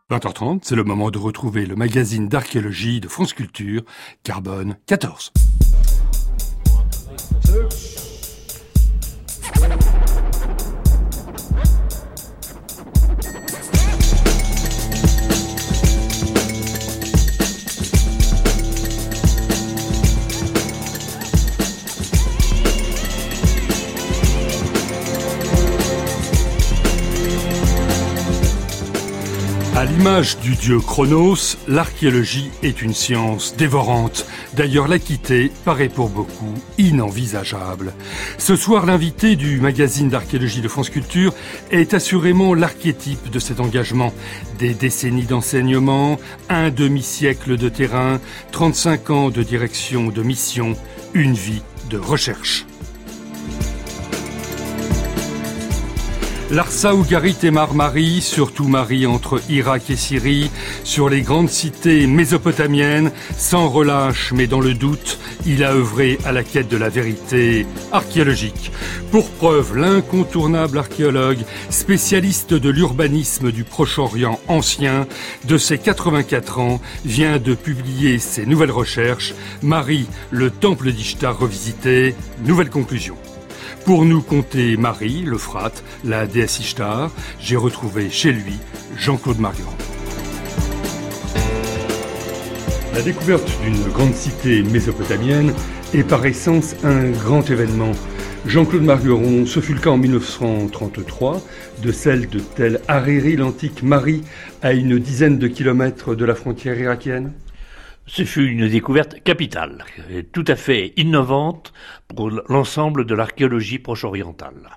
20h30, c'est le moment de retrouver le magazine d'archéologie de France Culture, Carbone 14. À l'image du dieu Chronos, l'archéologie est une science dévorante. D'ailleurs, la quitter paraît pour beaucoup inenvisageable. Ce soir, l'invité du magazine d'archéologie de France Culture est assurément l'archétype de cet engagement. Des décennies d'enseignement, un demi-siècle de terrain, 35 ans de direction de mission, une vie de recherche. Larsa, Ougarit et Marmari, surtout Marie entre Irak et Syrie, sur les grandes cités mésopotamiennes, sans relâche mais dans le doute, il a œuvré à la quête de la vérité archéologique. Pour preuve, l'incontournable archéologue, spécialiste de l'urbanisme du Proche-Orient ancien, de ses 84 ans, vient de publier ses nouvelles recherches. Marie, le temple d'Ishtar revisité, nouvelle conclusion. Pour nous conter Marie, l'Euphrate, la déesse Ishtar, j'ai retrouvé chez lui Jean-Claude Margueron. La découverte d'une grande cité mésopotamienne est par essence un grand événement. Jean-Claude Margueron, ce fut le cas en 1933 de celle de Tel Hariri, l'antique Marie, à une dizaine de kilomètres de la frontière irakienne. Ce fut une découverte capitale, tout à fait innovante pour l'ensemble de l'archéologie proche-orientale.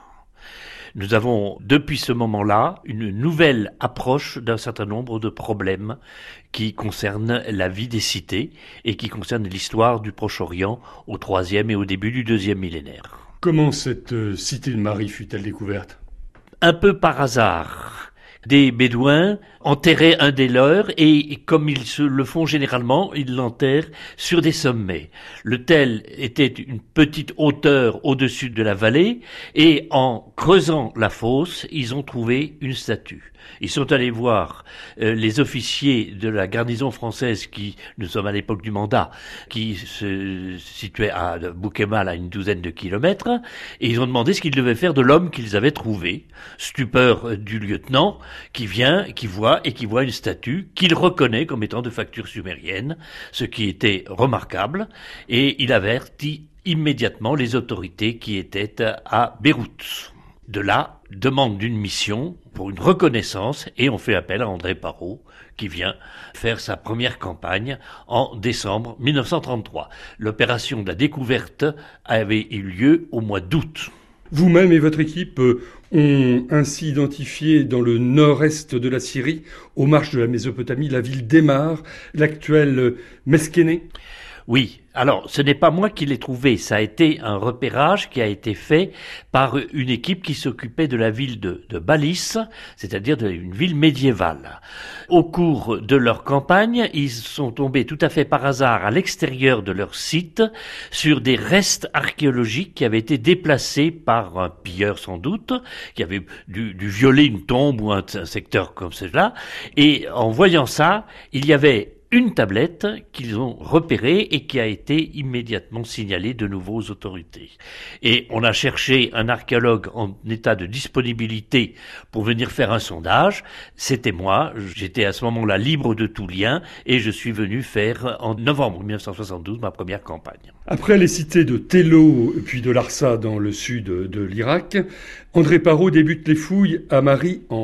Nous avons, depuis ce moment-là, une nouvelle approche d'un certain nombre de problèmes qui concernent la vie des cités et qui concernent l'histoire du Proche-Orient au IIIe et au début du IIe millénaire. Comment cette cité de Marie fut-elle découverte ? Un peu par hasard. Des Bédouins enterraient un des leurs et comme ils le font généralement, ils l'enterrent sur des sommets. Le tel était une petite hauteur au-dessus de la vallée et en creusant la fosse, ils ont trouvé une statue. Ils sont allés voir les officiers de la garnison française qui, nous sommes à l'époque du mandat, qui se situait à Bouquemal à une douzaine de kilomètres et ils ont demandé ce qu'ils devaient faire de l'homme qu'ils avaient trouvé. Stupeur du lieutenant qui vient, qui voit une statue qu'il reconnaît comme étant de facture sumérienne, ce qui était remarquable, et il avertit immédiatement les autorités qui étaient à Beyrouth. De là, demande d'une mission pour une reconnaissance, et on fait appel à André Parrot, qui vient faire sa première campagne en décembre 1933. L'opération de la découverte avait eu lieu au mois d'août. Vous-même et votre équipe ont ainsi identifié dans le nord-est de la Syrie, aux marges de la Mésopotamie, la ville d'Emar, l'actuelle Meskéné. Oui, alors ce n'est pas moi qui l'ai trouvé, ça a été un repérage qui a été fait par une équipe qui s'occupait de la ville de Balis, c'est-à-dire une ville médiévale. Au cours de leur campagne, ils sont tombés tout à fait par hasard à l'extérieur de leur site sur des restes archéologiques qui avaient été déplacés par un pilleur sans doute, qui avait dû violer une tombe ou un secteur comme cela, et en voyant ça, il y avait une tablette qu'ils ont repérée et qui a été immédiatement signalée de nouveau aux autorités. Et on a cherché un archéologue en état de disponibilité pour venir faire un sondage. C'était moi, j'étais à ce moment-là libre de tout lien et je suis venu faire en novembre 1972 ma première campagne. Après les cités de Tello puis de Larsa dans le sud de l'Irak, André Parrot débute les fouilles à Marie en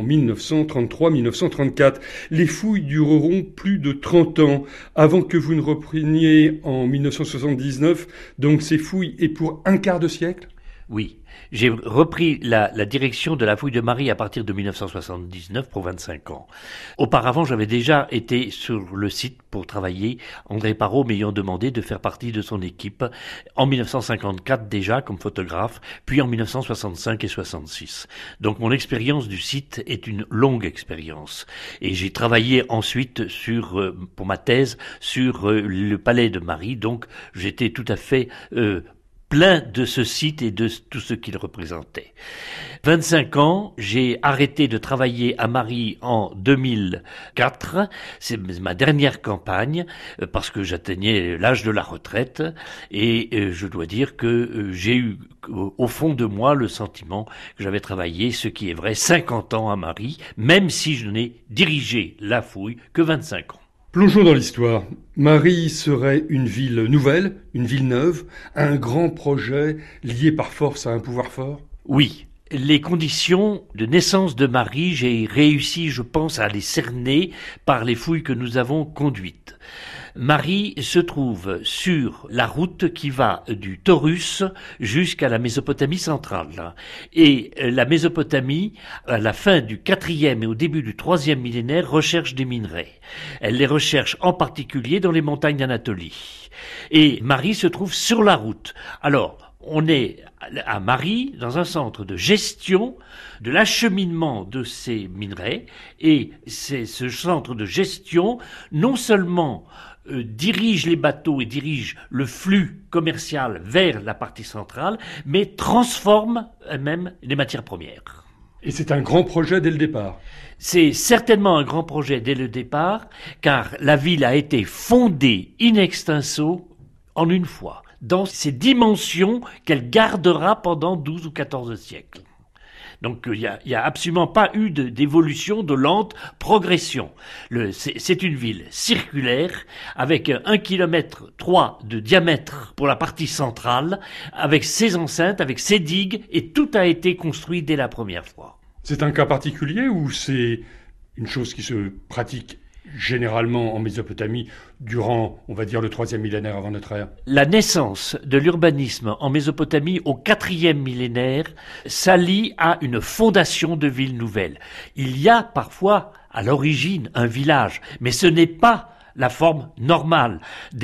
1933-1934. Les fouilles dureront plus de 30 ans avant que vous ne repreniez en 1979. Donc ces fouilles est pour un quart de siècle ? Oui. J'ai repris la direction de la fouille de Marie à partir de 1979 pour 25 ans. Auparavant, j'avais déjà été sur le site pour travailler, André Parrot m'ayant demandé de faire partie de son équipe en 1954 déjà comme photographe, puis en 1965 et 66. Donc mon expérience du site est une longue expérience. Et j'ai travaillé ensuite pour ma thèse sur le palais de Marie, donc j'étais tout à fait plein de ce site et de tout ce qu'il représentait. 25 ans, j'ai arrêté de travailler à Mari en 2004. C'est ma dernière campagne parce que j'atteignais l'âge de la retraite et je dois dire que j'ai eu au fond de moi le sentiment que j'avais travaillé, ce qui est vrai, 50 ans à Mari, même si je n'ai dirigé la fouille que 25 ans. Plongeons dans l'histoire. Mari serait une ville nouvelle, une ville neuve, un grand projet lié par force à un pouvoir fort ? Oui. Les conditions de naissance de Mari, j'ai réussi, je pense, à les cerner par les fouilles que nous avons conduites. Mari se trouve sur la route qui va du Taurus jusqu'à la Mésopotamie centrale. Et la Mésopotamie, à la fin du 4e et au début du 3e millénaire, recherche des minerais. Elle les recherche en particulier dans les montagnes d'Anatolie. Et Mari se trouve sur la route. Alors, on est à Mari, dans un centre de gestion de l'acheminement de ces minerais, et c'est ce centre de gestion, non seulement dirige les bateaux et dirige le flux commercial vers la partie centrale, mais transforme même les matières premières. Et c'est un grand projet dès le départ. C'est certainement un grand projet dès le départ, car la ville a été fondée in extenso en une fois, dans ces dimensions qu'elle gardera pendant 12 ou 14 siècles. Donc il y a absolument pas eu d'évolution, de lente progression. C'est une ville circulaire avec 1,3 km de diamètre pour la partie centrale, avec ses enceintes, avec ses digues, et tout a été construit dès la première fois. C'est un cas particulier ou c'est une chose qui se pratique généralement en Mésopotamie durant, on va dire, le 3e millénaire avant notre ère? La naissance de l'urbanisme en Mésopotamie au 4e millénaire s'allie à une fondation de villes nouvelles. Il y a parfois à l'origine un village, mais ce n'est pas la forme normale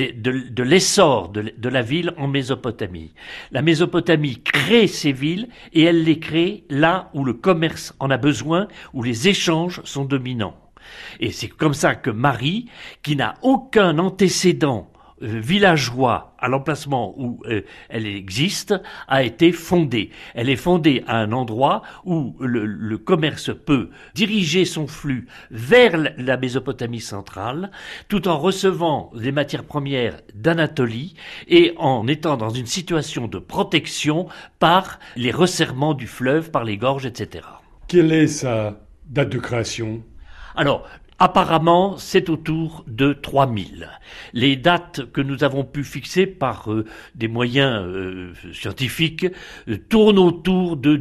de l'essor de la ville en Mésopotamie. La Mésopotamie crée ces villes et elle les crée là où le commerce en a besoin, où les échanges sont dominants. Et c'est comme ça que Mari, qui n'a aucun antécédent villageois à l'emplacement où elle existe, a été fondée. Elle est fondée à un endroit où le commerce peut diriger son flux vers la Mésopotamie centrale, tout en recevant des matières premières d'Anatolie et en étant dans une situation de protection par les resserrements du fleuve, par les gorges, etc. Quelle est sa date de création ? Alors, apparemment, c'est autour de 3000. Les dates que nous avons pu fixer par des moyens scientifiques tournent autour de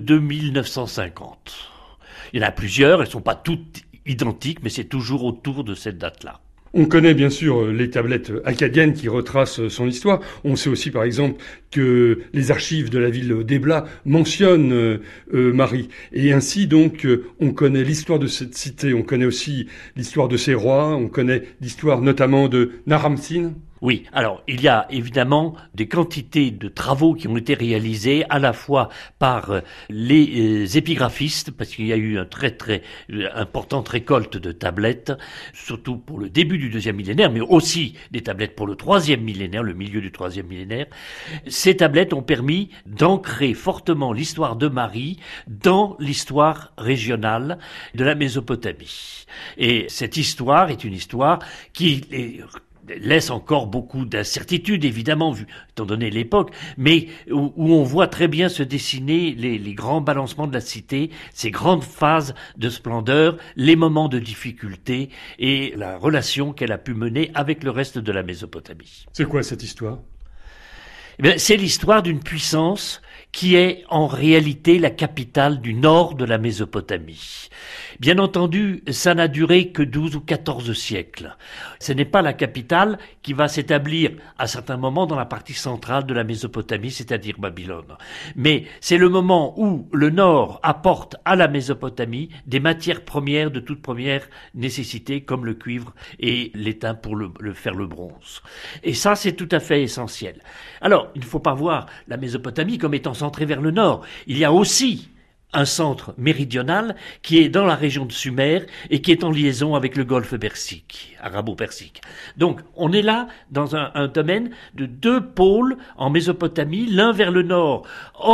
2950. Il y en a plusieurs, elles ne sont pas toutes identiques, mais c'est toujours autour de cette date-là. On connaît bien sûr les tablettes akkadiennes qui retracent son histoire. On sait aussi par exemple que les archives de la ville d'Ebla mentionnent Mari. Et ainsi donc on connaît l'histoire de cette cité, on connaît aussi l'histoire de ses rois, on connaît l'histoire notamment de Naram-Sin. Oui, alors il y a évidemment des quantités de travaux qui ont été réalisés à la fois par les épigraphistes, parce qu'il y a eu une très importante récolte de tablettes, surtout pour le début du 2e millénaire, mais aussi des tablettes pour le 3e millénaire, le milieu du 3e millénaire. Ces tablettes ont permis d'ancrer fortement l'histoire de Mari dans l'histoire régionale de la Mésopotamie. Et cette histoire est une histoire qui laisse encore beaucoup d'incertitudes, évidemment, étant donné l'époque, mais où on voit très bien se dessiner les grands balancements de la cité, ces grandes phases de splendeur, les moments de difficulté et la relation qu'elle a pu mener avec le reste de la Mésopotamie. C'est quoi cette histoire ? Eh bien, c'est l'histoire d'une puissance qui est en réalité la capitale du nord de la Mésopotamie. Bien entendu, ça n'a duré que 12 ou 14 siècles. Ce n'est pas la capitale qui va s'établir à certains moments dans la partie centrale de la Mésopotamie, c'est-à-dire Babylone. Mais c'est le moment où le nord apporte à la Mésopotamie des matières premières de toute première nécessité, comme le cuivre et l'étain pour faire le bronze. Et ça, c'est tout à fait essentiel. Alors, il ne faut pas voir la Mésopotamie comme étant centrée vers le nord. Il y a aussi un centre méridional qui est dans la région de Sumer et qui est en liaison avec le golfe Persique, arabo-persique. Donc, on est là dans un domaine de 2 pôles en Mésopotamie, l'un vers le nord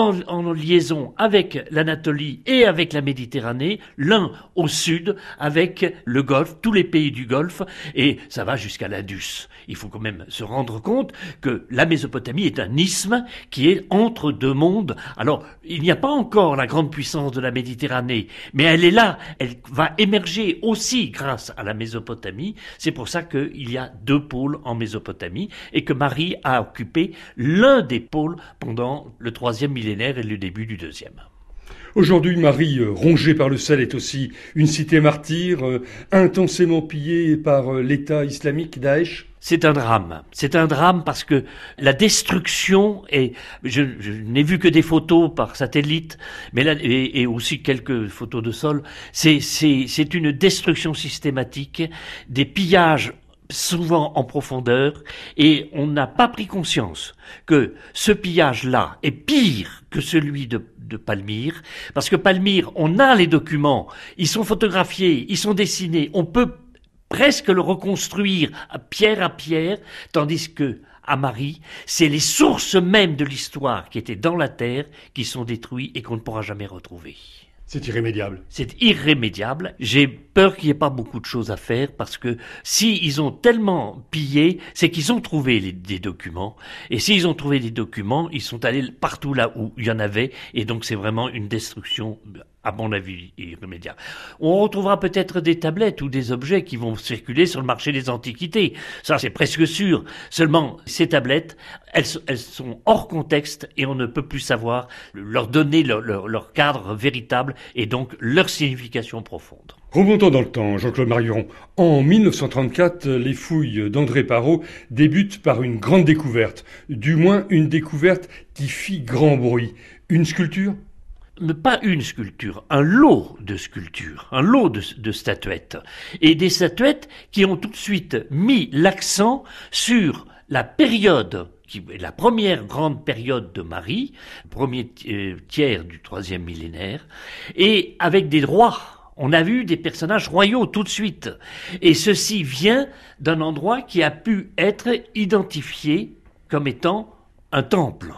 en liaison avec l'Anatolie et avec la Méditerranée, l'un au sud avec le golfe, tous les pays du golfe, et ça va jusqu'à l'Indus. Il faut quand même se rendre compte que la Mésopotamie est un isthme qui est entre 2 mondes. Alors, il n'y a pas encore la grande puissance de la Méditerranée, mais elle est là, elle va émerger aussi grâce à la Mésopotamie. C'est pour ça qu'il y a 2 pôles en Mésopotamie et que Marie a occupé l'un des pôles pendant le 3e millénaire et le début du 2e. Aujourd'hui, Marie, rongée par le sel, est aussi une cité martyre, intensément pillée par l'État islamique, Daesh. C'est un drame. C'est un drame parce que la destruction est, je n'ai vu que des photos par satellite, mais là, et aussi quelques photos de sol. C'est une destruction systématique, des pillages souvent en profondeur, et on n'a pas pris conscience que ce pillage-là est pire que celui de Palmyre, parce que Palmyre, on a les documents, ils sont photographiés, ils sont dessinés, on peut presque le reconstruire à pierre, tandis que à Marie, c'est les sources mêmes de l'histoire qui étaient dans la terre qui sont détruites et qu'on ne pourra jamais retrouver. C'est irrémédiable. C'est irrémédiable. J'ai peur qu'il n'y ait pas beaucoup de choses à faire parce que si ils ont tellement pillé, c'est qu'ils ont trouvé des documents. Et s'ils ont trouvé des documents, ils sont allés partout là où il y en avait. Et donc c'est vraiment une destruction, à mon avis, irrémédiable. On retrouvera peut-être des tablettes ou des objets qui vont circuler sur le marché des antiquités. Ça, c'est presque sûr. Seulement, ces tablettes, elles sont hors contexte et on ne peut plus savoir leur donner leur cadre véritable et donc leur signification profonde. Remontons dans le temps, Jean-Claude Margueron. En 1934, les fouilles d'André Parrot débutent par une grande découverte. Du moins, une découverte qui fit grand bruit. Une sculpture ? Pas une sculpture, un lot de sculptures, un lot de statuettes. Et des statuettes qui ont tout de suite mis l'accent sur la période, qui est la première grande période de Marie, premier tiers du 3e millénaire, et avec des rois. On a vu des personnages royaux tout de suite. Et ceci vient d'un endroit qui a pu être identifié comme étant un temple.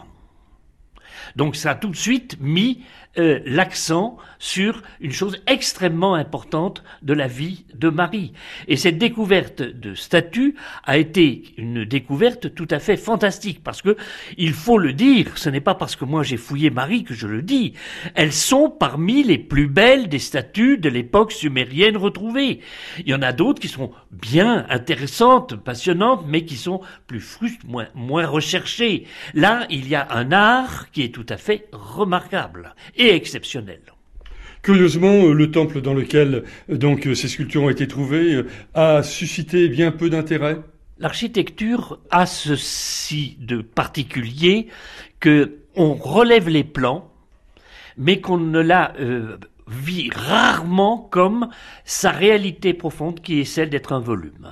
Donc ça a tout de suite mis l'accent sur une chose extrêmement importante de la vie de Marie. Et cette découverte de statues a été une découverte tout à fait fantastique, parce que, il faut le dire, ce n'est pas parce que moi j'ai fouillé Marie que je le dis, elles sont parmi les plus belles des statues de l'époque sumérienne retrouvées. Il y en a d'autres qui sont bien intéressantes, passionnantes, mais qui sont plus frustes, moins recherchées. Là, il y a un art qui est tout à fait remarquable et exceptionnel. Curieusement, le temple dans lequel donc ces sculptures ont été trouvées a suscité bien peu d'intérêt. L'architecture a ceci de particulier que on relève les plans, mais qu'on ne la vit rarement comme sa réalité profonde qui est celle d'être un volume.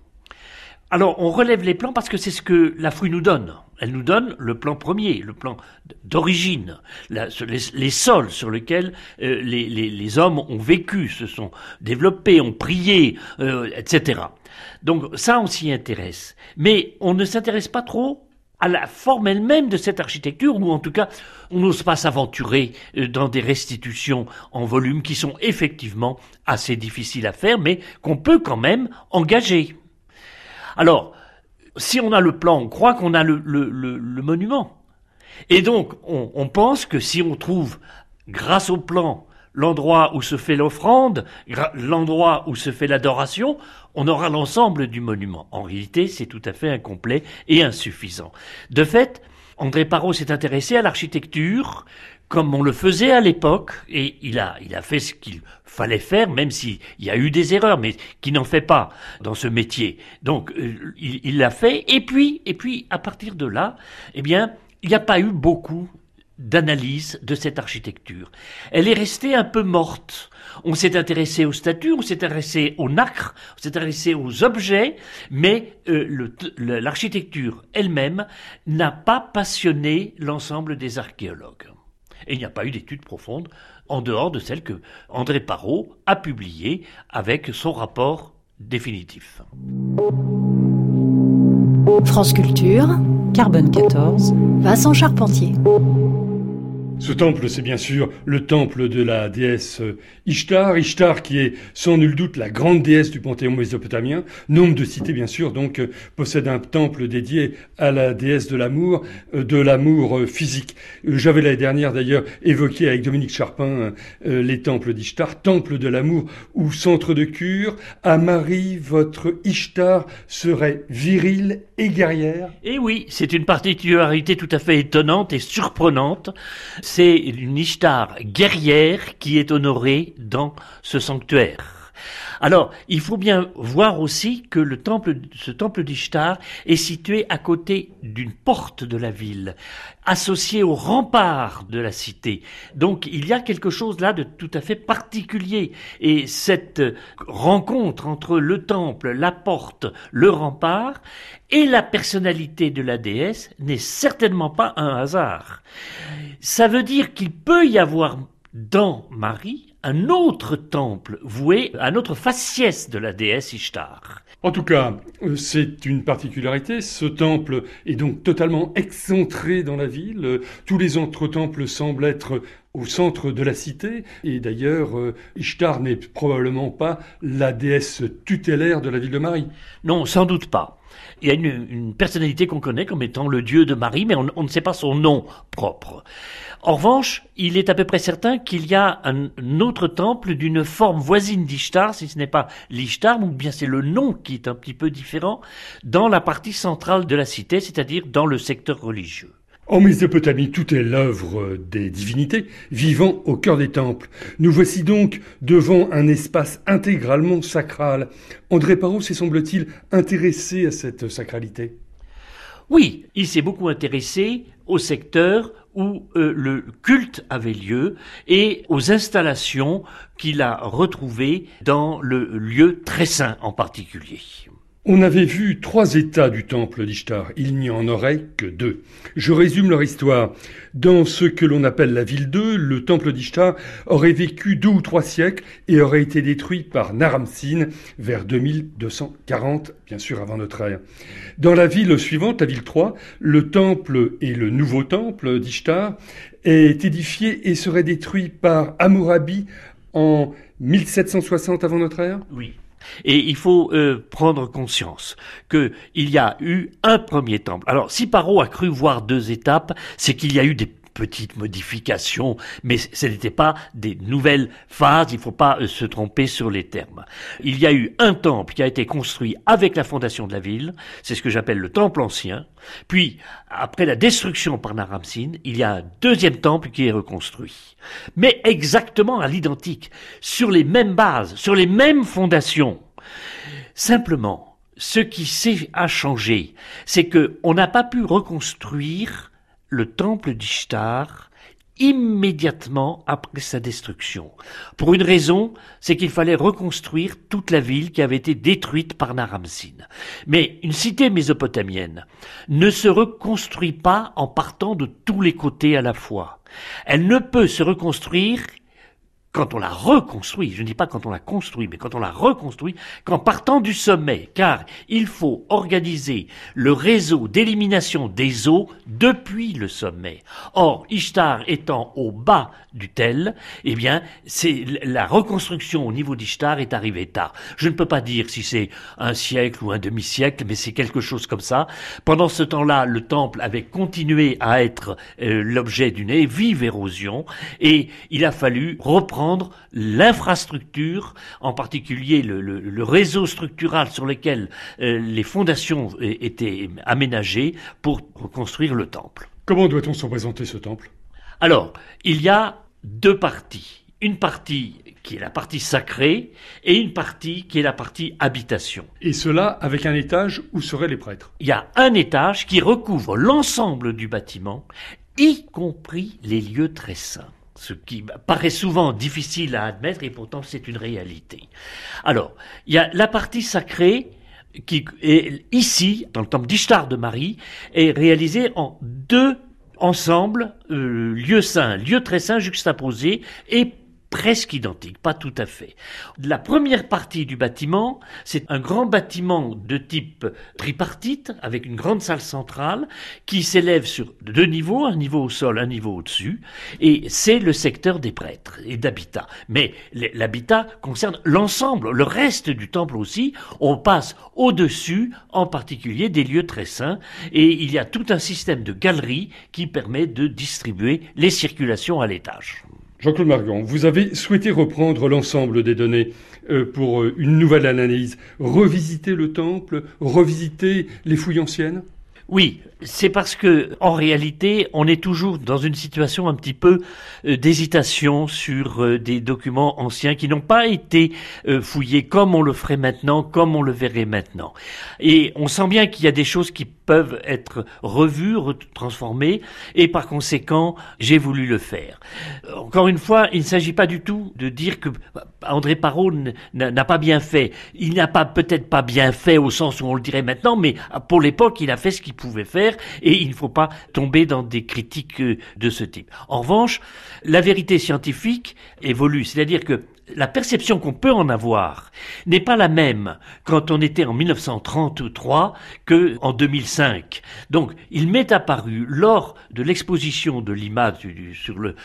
Alors, on relève les plans parce que c'est ce que la fouille nous donne. Elle nous donne le plan premier, le plan d'origine, les sols sur lesquels les hommes ont vécu, se sont développés, ont prié, etc. Donc ça, on s'y intéresse. Mais on ne s'intéresse pas trop à la forme elle-même de cette architecture, ou en tout cas, on n'ose pas s'aventurer dans des restitutions en volume qui sont effectivement assez difficiles à faire, mais qu'on peut quand même engager. Alors, si on a le plan, on croit qu'on a le monument. Et donc, on pense que si on trouve, grâce au plan, l'endroit où se fait l'offrande, l'endroit où se fait l'adoration, on aura l'ensemble du monument. En réalité, c'est tout à fait incomplet et insuffisant. De fait, André Parrot s'est intéressé à l'architecture comme on le faisait à l'époque, et il a fait ce qu'il fallait faire, même s'il y a eu des erreurs, mais qui n'en fait pas dans ce métier. Donc, il l'a fait, et puis, à partir de là, eh bien, il n'y a pas eu beaucoup d'analyse de cette architecture. Elle est restée un peu morte. On s'est intéressé aux statues, on s'est intéressé aux nacres, on s'est intéressé aux objets, mais l'architecture elle-même n'a pas passionné l'ensemble des archéologues. Et il n'y a pas eu d'études profondes en dehors de celles que André Parrot a publiées avec son rapport définitif. France Culture, Carbone 14, Vincent Charpentier. Ce temple, c'est bien sûr le temple de la déesse Ishtar. Ishtar qui est sans nul doute la grande déesse du panthéon mésopotamien. Nombre de cités, bien sûr, donc possèdent un temple dédié à la déesse de l'amour physique. J'avais l'année dernière d'ailleurs évoqué avec Dominique Charpin les temples d'Ishtar, temple de l'amour ou centre de cure. À Marie, votre Ishtar serait virile et guerrière. Et oui, c'est une particularité tout à fait étonnante et surprenante. C'est une Ishtar guerrière qui est honorée dans ce sanctuaire. Alors, il faut bien voir aussi que ce temple d'Ishtar est situé à côté d'une porte de la ville, associé au rempart de la cité. Donc, il y a quelque chose là de tout à fait particulier. Et cette rencontre entre le temple, la porte, le rempart et la personnalité de la déesse n'est certainement pas un hasard. Ça veut dire qu'il peut y avoir dans Marie un autre temple voué à un autre faciès de la déesse Ishtar. En tout cas, c'est une particularité. Ce temple est donc totalement excentré dans la ville. Tous les autres temples semblent être au centre de la cité. Et d'ailleurs, Ishtar n'est probablement pas la déesse tutélaire de la ville de Marie. Non, sans doute pas. Il y a une personnalité qu'on connaît comme étant le dieu de Marie, mais on ne sait pas son nom propre. En revanche, il est à peu près certain qu'il y a un autre temple d'une forme voisine d'Ishtar, si ce n'est pas l'Ishtar, ou bien c'est le nom qui est un petit peu différent, dans la partie centrale de la cité, c'est-à-dire dans le secteur religieux. En Mésopotamie, tout est l'œuvre des divinités vivant au cœur des temples. Nous voici donc devant un espace intégralement sacral. André Parrot s'est, semble-t-il, intéressé à cette sacralité. Oui, il s'est beaucoup intéressé au secteur où le culte avait lieu et aux installations qu'il a retrouvées dans le lieu très saint en particulier. On avait vu 3 états du temple d'Ishtar. Il n'y en aurait que 2. Je résume leur histoire. Dans ce que l'on appelle la ville 2, le temple d'Ishtar aurait vécu 2 ou 3 siècles et aurait été détruit par Naram-Sin vers 2240, bien sûr avant notre ère. Dans la ville suivante, la ville 3, le temple et le nouveau temple d'Ishtar est édifié et serait détruit par Hammurabi en 1760 avant notre ère. Oui. Et il faut prendre conscience qu'il y a eu un premier temple. Alors, si Parrot a cru voir 2 étapes, c'est qu'il y a eu des petites modifications, mais ce n'était pas des nouvelles phases, il ne faut pas se tromper sur les termes. Il y a eu un temple qui a été construit avec la fondation de la ville, c'est ce que j'appelle le temple ancien, puis après la destruction par Naram-Sin, il y a un 2e temple qui est reconstruit. Mais exactement à l'identique, sur les mêmes bases, sur les mêmes fondations. Simplement, ce qui a changé, c'est qu'on n'a pas pu reconstruire le temple d'Ishtar immédiatement après sa destruction. Pour une raison, c'est qu'il fallait reconstruire toute la ville qui avait été détruite par Naram-Sin. Mais une cité mésopotamienne ne se reconstruit pas en partant de tous les côtés à la fois. Elle ne peut se reconstruire quand on la reconstruit, je ne dis pas quand on la construit, mais quand on la reconstruit, qu'en partant du sommet, car il faut organiser le réseau d'élimination des eaux depuis le sommet. Or, Ishtar étant au bas du tel, eh bien, c'est la reconstruction au niveau d'Ishtar est arrivée tard. Je ne peux pas dire si c'est un siècle ou un demi-siècle, mais c'est quelque chose comme ça. Pendant ce temps-là, le temple avait continué à être l'objet d'une vive érosion, et il a fallu reprendre l'infrastructure, en particulier le réseau structural sur lequel les fondations étaient aménagées pour reconstruire le temple. Comment doit-on se représenter ce temple ? Alors, il y a 2 parties. Une partie qui est la partie sacrée et une partie qui est la partie habitation. Et cela avec un étage où seraient les prêtres. Il y a un étage qui recouvre l'ensemble du bâtiment, y compris les lieux très saints. Ce qui paraît souvent difficile à admettre et pourtant c'est une réalité. Alors, il y a la partie sacrée qui est ici, dans le temple d'Ishtar de Marie, est réalisée en 2 ensembles, lieux saints, lieux très saints juxtaposés et presque identiques, pas tout à fait. La première partie du bâtiment, c'est un grand bâtiment de type tripartite, avec une grande salle centrale, qui s'élève sur 2 niveaux, un niveau au sol, un niveau au-dessus, et c'est le secteur des prêtres et d'habitat. Mais l'habitat concerne l'ensemble, le reste du temple aussi. On passe au-dessus, en particulier, des lieux très saints, et il y a tout un système de galeries qui permet de distribuer les circulations à l'étage. Jean-Claude Margan, vous avez souhaité reprendre l'ensemble des données pour une nouvelle analyse, revisiter le temple, revisiter les fouilles anciennes ? Oui, c'est parce que, en réalité, on est toujours dans une situation un petit peu d'hésitation sur des documents anciens qui n'ont pas été fouillés comme on le ferait maintenant, comme on le verrait maintenant. Et on sent bien qu'il y a des choses qui peuvent être revues, transformées, et par conséquent, j'ai voulu le faire. Encore une fois, il ne s'agit pas du tout de dire que André Parrot n'a pas bien fait. Il n'a peut-être pas bien fait au sens où on le dirait maintenant, mais pour l'époque, il a fait ce qu'il pouvait faire, et il ne faut pas tomber dans des critiques de ce type. En revanche, la vérité scientifique évolue, c'est-à-dire que la perception qu'on peut en avoir n'est pas la même quand on était en 1933 que en 2005. Donc, il m'est apparu lors de l'exposition de l'IMA sur le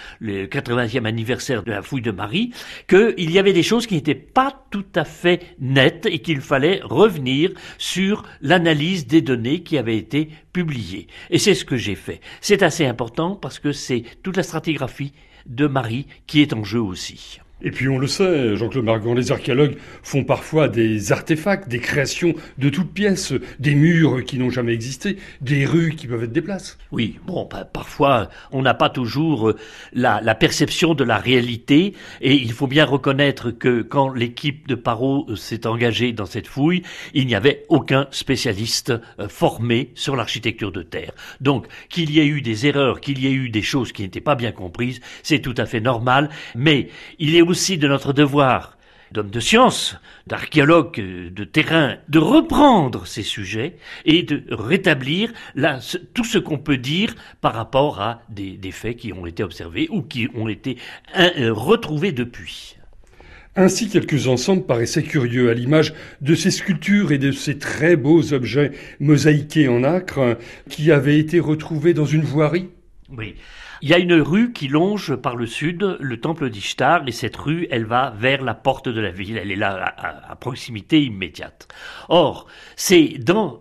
80e anniversaire de la fouille de Marie qu'il y avait des choses qui n'étaient pas tout à fait nettes et qu'il fallait revenir sur l'analyse des données qui avaient été publiées. Et c'est ce que j'ai fait. C'est assez important parce que c'est toute la stratigraphie de Marie qui est en jeu aussi. Et puis on le sait, Jean-Claude Margan, les archéologues font parfois des artefacts, des créations de toutes pièces, des murs qui n'ont jamais existé, des rues qui peuvent être des places. Oui, bon, parfois on n'a pas toujours la perception de la réalité, et il faut bien reconnaître que quand l'équipe de Parrot s'est engagée dans cette fouille, il n'y avait aucun spécialiste formé sur l'architecture de terre. Donc qu'il y ait eu des erreurs, qu'il y ait eu des choses qui n'étaient pas bien comprises, c'est tout à fait normal, mais il est aussi de notre devoir d'hommes de science, d'archéologues de terrain, de reprendre ces sujets et de rétablir tout ce qu'on peut dire par rapport à des faits qui ont été observés ou qui ont été retrouvés depuis. Ainsi, quelques ensembles paraissaient curieux à l'image de ces sculptures et de ces très beaux objets mosaïqués en nacre qui avaient été retrouvés dans une voirie. Oui. Il y a une rue qui longe par le sud le temple d'Ishtar, et cette rue, elle va vers la porte de la ville. Elle est là à proximité immédiate. Or, c'est dans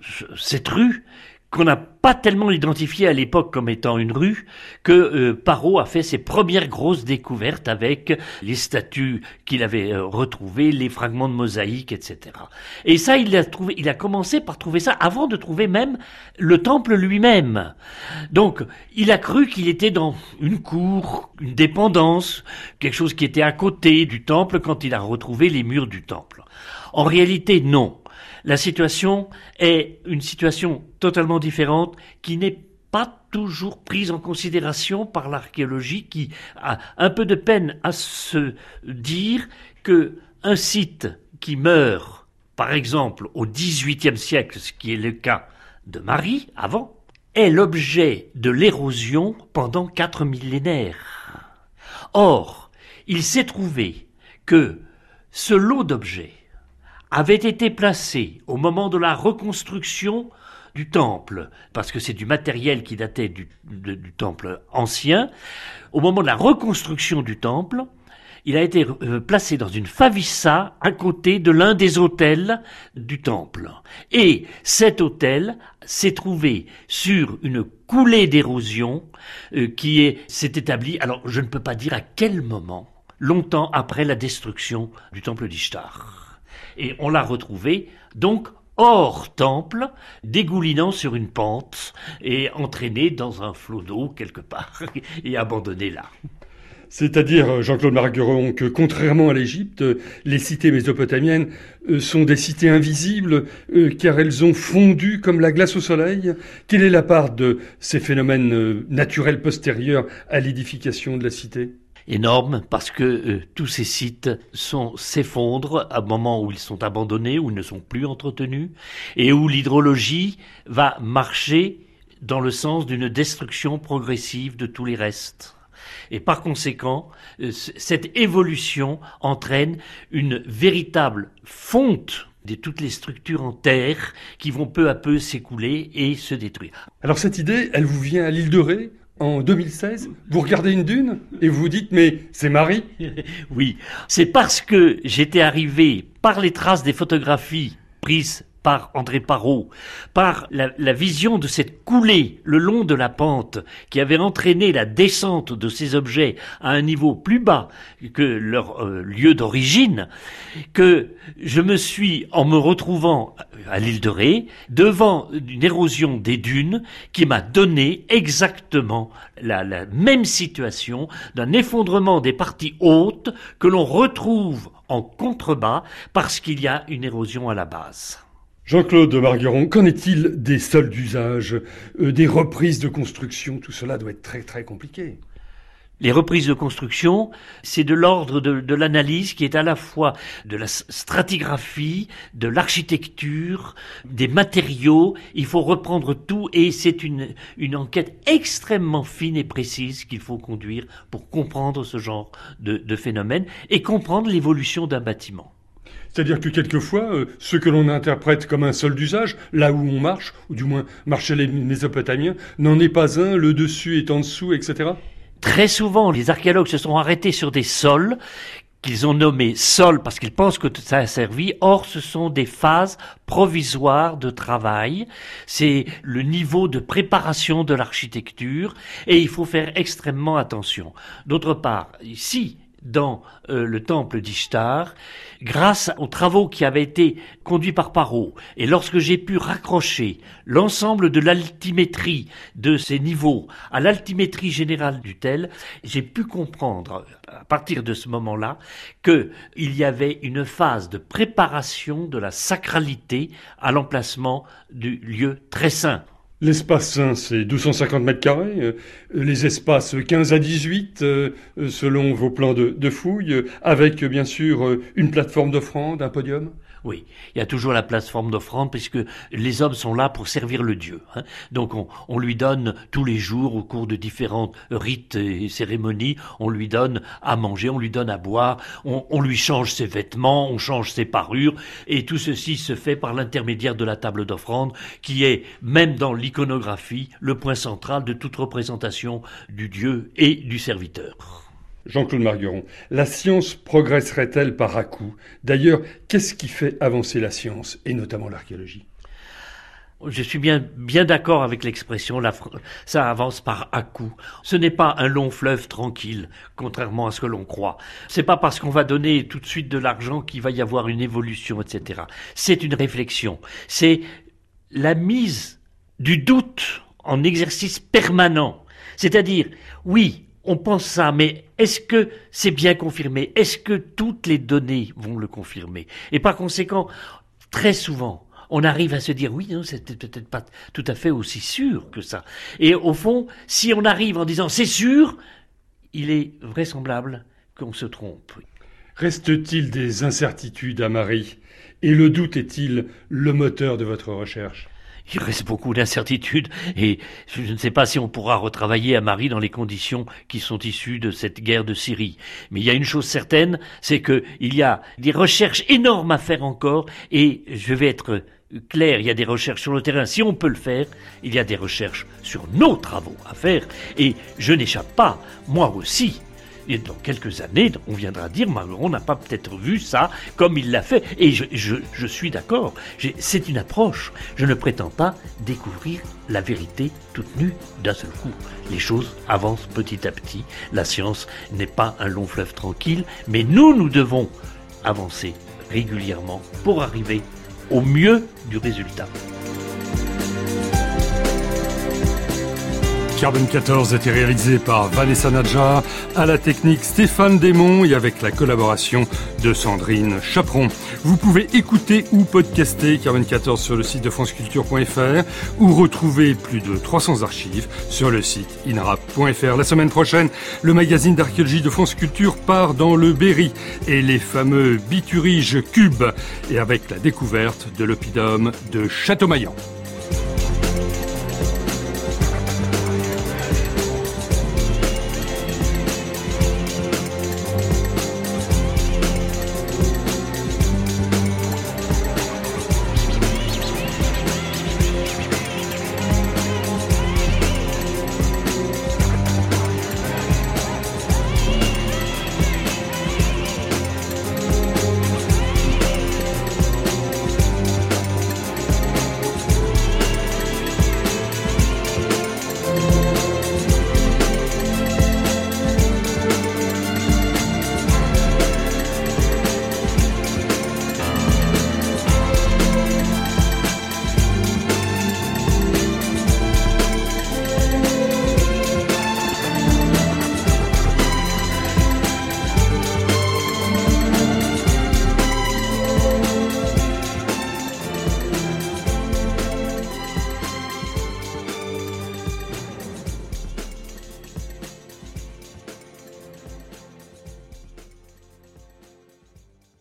cette rue qu'on n'a pas tellement identifié à l'époque comme étant une rue, que Parrot a fait ses premières grosses découvertes avec les statues qu'il avait retrouvées, les fragments de mosaïque, etc. Et ça, il a commencé par trouver ça avant de trouver même le temple lui-même. Donc, il a cru qu'il était dans une cour, une dépendance, quelque chose qui était à côté du temple quand il a retrouvé les murs du temple. En réalité, non. La situation est une situation totalement différente qui n'est pas toujours prise en considération par l'archéologie, qui a un peu de peine à se dire que un site qui meurt, par exemple, au XVIIIe siècle, ce qui est le cas de Marie, avant, est l'objet de l'érosion pendant 4 millénaires. Or, il s'est trouvé que ce lot d'objets avait été placé au moment de la reconstruction du temple, parce que c'est du matériel qui datait du temple ancien. Au moment de la reconstruction du temple, il a été placé dans une favissa à côté de l'un des autels du temple. Et cet autel s'est trouvé sur une coulée d'érosion qui s'est établie, alors je ne peux pas dire à quel moment, longtemps après la destruction du temple d'Ishtar. Et on l'a retrouvé, donc, hors temple, dégoulinant sur une pente et entraîné dans un flot d'eau quelque part et abandonné là. C'est-à-dire, Jean-Claude Margueron, que contrairement à l'Égypte, les cités mésopotamiennes sont des cités invisibles car elles ont fondu comme la glace au soleil. Quelle est la part de ces phénomènes naturels postérieurs à l'édification de la cité ? Énorme, parce que tous ces sites s'effondrent à un moment où ils sont abandonnés, où ils ne sont plus entretenus, et où l'hydrologie va marcher dans le sens d'une destruction progressive de tous les restes. Et par conséquent, cette évolution entraîne une véritable fonte de toutes les structures en terre qui vont peu à peu s'écouler et se détruire. Alors cette idée, elle vous vient à l'île de Ré en 2016, vous regardez une dune et vous vous dites « mais c'est Marie ». Oui, c'est parce que j'étais arrivé par les traces des photographies prises par André Parrot, par la vision de cette coulée le long de la pente qui avait entraîné la descente de ces objets à un niveau plus bas que leur lieu d'origine, que je me suis, en me retrouvant à l'île de Ré, devant une érosion des dunes qui m'a donné exactement la même situation d'un effondrement des parties hautes que l'on retrouve en contrebas parce qu'il y a une érosion à la base. Jean-Claude Margueron, qu'en est-il des sols d'usage, des reprises de construction? Tout cela doit être très très compliqué. Les reprises de construction, c'est de l'ordre de l'analyse qui est à la fois de la stratigraphie, de l'architecture, des matériaux. Il faut reprendre tout et c'est une enquête extrêmement fine et précise qu'il faut conduire pour comprendre ce genre de phénomène et comprendre l'évolution d'un bâtiment. C'est-à-dire que quelquefois, ce que l'on interprète comme un sol d'usage, là où on marche, ou du moins marchaient les Mésopotamiens, n'en est pas un, le dessus est en dessous, etc. Très souvent, les archéologues se sont arrêtés sur des sols qu'ils ont nommés sols parce qu'ils pensent que ça a servi. Or, ce sont des phases provisoires de travail. C'est le niveau de préparation de l'architecture et il faut faire extrêmement attention. D'autre part, ici, dans le temple d'Ishtar, grâce aux travaux qui avaient été conduits par Parrot, et lorsque j'ai pu raccrocher l'ensemble de l'altimétrie de ces niveaux à l'altimétrie générale du tel, j'ai pu comprendre, à partir de ce moment-là, qu'il y avait une phase de préparation de la sacralité à l'emplacement du lieu très saint. L'espace saint, c'est 250 mètres carrés, les espaces 15 à 18, selon vos plans de fouilles, avec bien sûr une plateforme d'offrande, un podium. Oui, il y a toujours la plateforme d'offrande puisque les hommes sont là pour servir le Dieu. Donc on lui donne tous les jours au cours de différents rites et cérémonies, on lui donne à manger, on lui donne à boire, on lui change ses vêtements, on change ses parures et tout ceci se fait par l'intermédiaire de la table d'offrande qui est, même dans l'iconographie, le point central de toute représentation du Dieu et du serviteur. Jean-Claude Margueron, la science progresserait-elle par à-coups? D'ailleurs, qu'est-ce qui fait avancer la science, et notamment l'archéologie? Je suis bien d'accord avec l'expression, ça avance par à-coups. Ce n'est pas un long fleuve tranquille, contrairement à ce que l'on croit. C'est pas parce qu'on va donner tout de suite de l'argent qu'il va y avoir une évolution, etc. C'est une réflexion. C'est la mise du doute en exercice permanent. C'est-à-dire, oui, on pense ça, mais est-ce que c'est bien confirmé? Est-ce que toutes les données vont le confirmer? Et par conséquent, très souvent, on arrive à se dire, oui, non, c'était peut-être pas tout à fait aussi sûr que ça. Et au fond, si on arrive en disant, c'est sûr, il est vraisemblable qu'on se trompe. Reste-t-il des incertitudes à Marie? Et le doute est-il le moteur de votre recherche? Il reste beaucoup d'incertitudes et je ne sais pas si on pourra retravailler à Marie dans les conditions qui sont issues de cette guerre de Syrie. Mais il y a une chose certaine, c'est que il y a des recherches énormes à faire encore et je vais être clair, il y a des recherches sur le terrain. Si on peut le faire, il y a des recherches sur nos travaux à faire et je n'échappe pas, moi aussi. Et dans quelques années, on viendra dire, Margueron n'a pas peut-être vu ça comme il l'a fait. Et je suis d'accord, c'est une approche. Je ne prétends pas découvrir la vérité toute nue d'un seul coup. Les choses avancent petit à petit. La science n'est pas un long fleuve tranquille, mais nous devons avancer régulièrement pour arriver au mieux du résultat. Carbone 14 a été réalisé par Vanessa Nadjar, à la technique Stéphane Desmond et avec la collaboration de Sandrine Chaperon. Vous pouvez écouter ou podcaster Carbone 14 sur le site de franceculture.fr ou retrouver plus de 300 archives sur le site inrap.fr. La semaine prochaine, le magazine d'archéologie de France Culture part dans le Berry et les fameux bituriges cubes et avec la découverte de l'oppidum de Châteaumaillan.